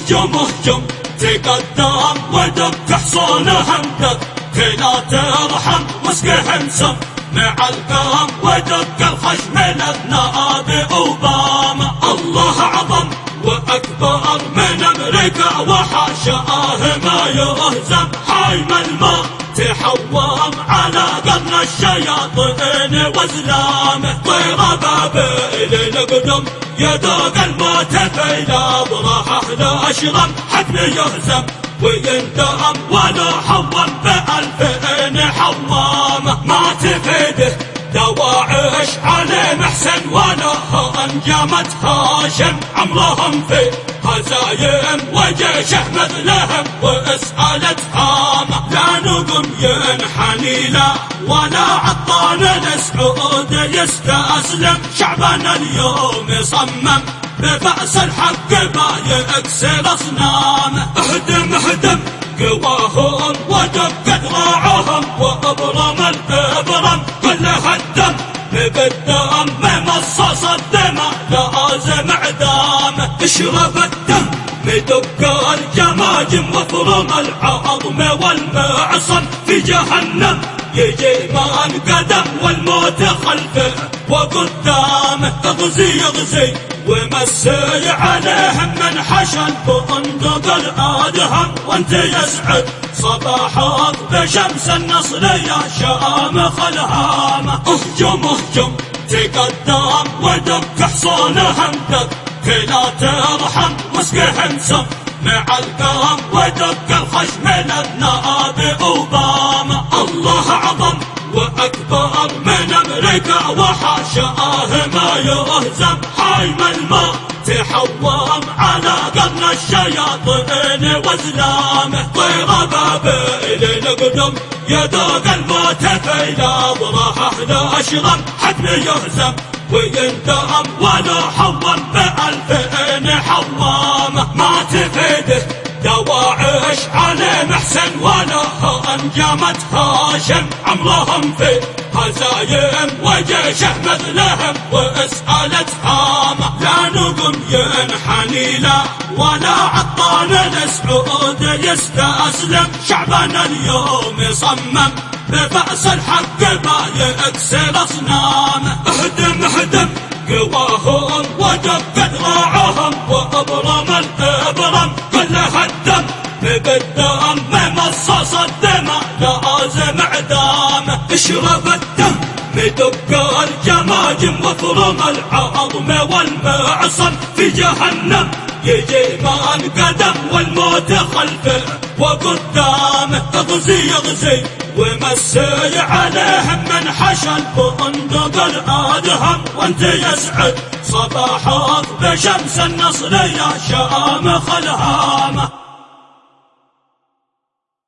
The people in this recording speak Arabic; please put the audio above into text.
اهجم اهجم تقدم ودق حصونهم دق لا ترحم واسقهم سم مع القام ودق الخشم للنائب اوباما. الله اعظم واكبر من امريكا وحاشاه ما يهزم حايم الماء تحوم على قرن الشياطين وازلامه. طير بابل نقدم يذوق الموت في الابراح لا اشرم حتم يهزم ويندم ولا حوم بألفين حوامه. ما تفيده دواعش علي محسن ولا انجمت هاشم عمرهم في هزايم وجيشه مثلهم واسألت هامه. لا نقم ينحني لا ولا عطان السعود يستسلم شعبنا اليوم يصمم بفأس الحق ما يكسر اصنامه. اهدم اهدم قواهم ودق ذراعهم وابرم الابرم كلها الدم بالدم ممصص الدماء لازم اعدامه. اشرب الدم مدق الجماجم وفرم العظم والمعصم في جهنم يجي من قدم والموت خلفه وقدامه. تغزي يغزي ومسي عليهم من حشل بندق الادهم وانت يسعد صباحك بشمس النصر يا شامخ الهامه. اهجم اهجم تقدم ودق حصونهم دق لا ترحم واسقهم سم مع القام ودق الخشم للنائب اوباما. الله اعظم واكبر من امريكا وحاشاه ما يهزم حايم الماء تحوم على قرن الشياطين وازلامه. طير بابل نقدم يذوق الموت في الابراح لا اشرم حتم يهزم ويندم ولا حوم بألفين حوامه. ما تفيده دواعش علي محسن ولا انجمت هاشم عمرهم في هزايم وجيشه مثلهم واسألت هامه. لا نقم ينحني لا ولا عطان السعود يستسلم شعبنا اليوم يصمم بفأس الحق ما يكسر اصنامه. اهدم اهدم قواهم ودق ذراعهم وابرم الابرم كلها الدم بالدم ممصص الدماء لازم اعدامه. اشرب الدم مدق الجماجم وفرم العظم والمعصم في جهنم يجي من قدم والموت خلفه وقدامه. تغزي يغزي ومسي عليهم من حشل بندق الادهم وانت يسعد صباحك بشمس النصر يا شامخ الهامه.